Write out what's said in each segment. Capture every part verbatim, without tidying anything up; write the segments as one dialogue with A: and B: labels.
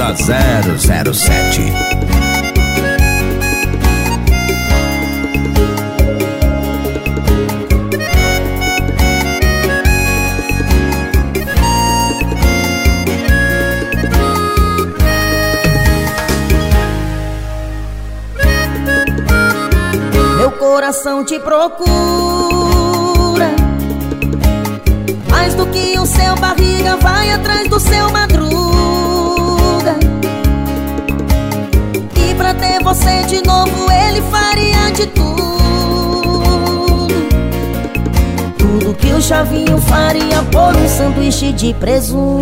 A: Banda zero zero sete.
B: Meu coração te procura, mais do que o seu barriga vai atrás do seu madruga. E pra ter você de novo ele faria de tudo, tudo que o Chavinho faria por um sanduíche de presunto.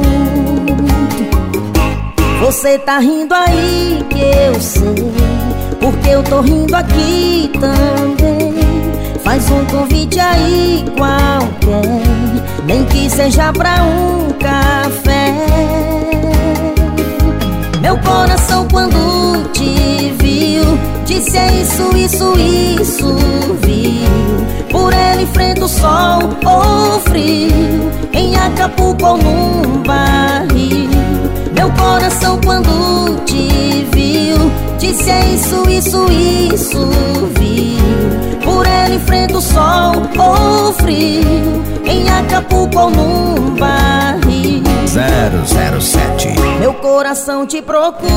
B: Você tá rindo aí que eu sei, porque eu tô rindo aqui também. Faz um convite aí qualquer, nem que seja pra um café. Meu coração quando te viu disse é isso, isso, isso, viu. Por ele enfrenta o sol ou frio, em Acapulco ou num barril. Meu coração quando te viu disse é isso, isso, isso, viu. Por ele enfrenta o sol ou frio, em Acapulco ou num barril.
A: zero zero sete.
B: Meu coração te procura,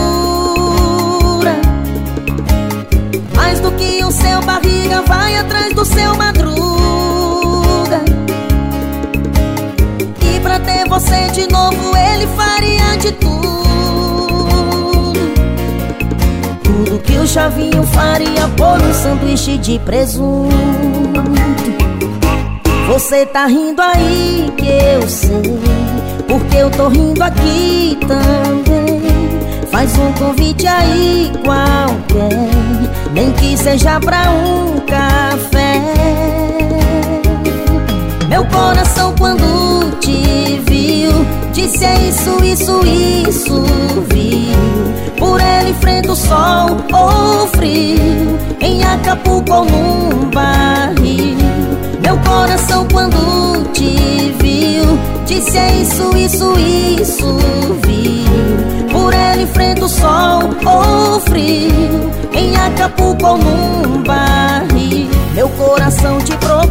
B: mais do que o seu barriga vai atrás do seu madruga. E pra ter você de novo ele faria de tudo, tudo que o Chavinho faria por um sanduíche de presunto. Você tá rindo aí que eu sei, porque eu tô rindo aqui também. Faz um convite aí qualquer, nem que seja pra um café. Meu coração quando te viu disse é isso, isso, isso, viu. Por ele enfrenta o sol ou frio, em Acapulco ou num barril. Meu coração quando te viu disse é isso, isso, isso, viu. Por ele enfrenta o sol ou frio, em Acapulco ou num barril. Meu coração te procura.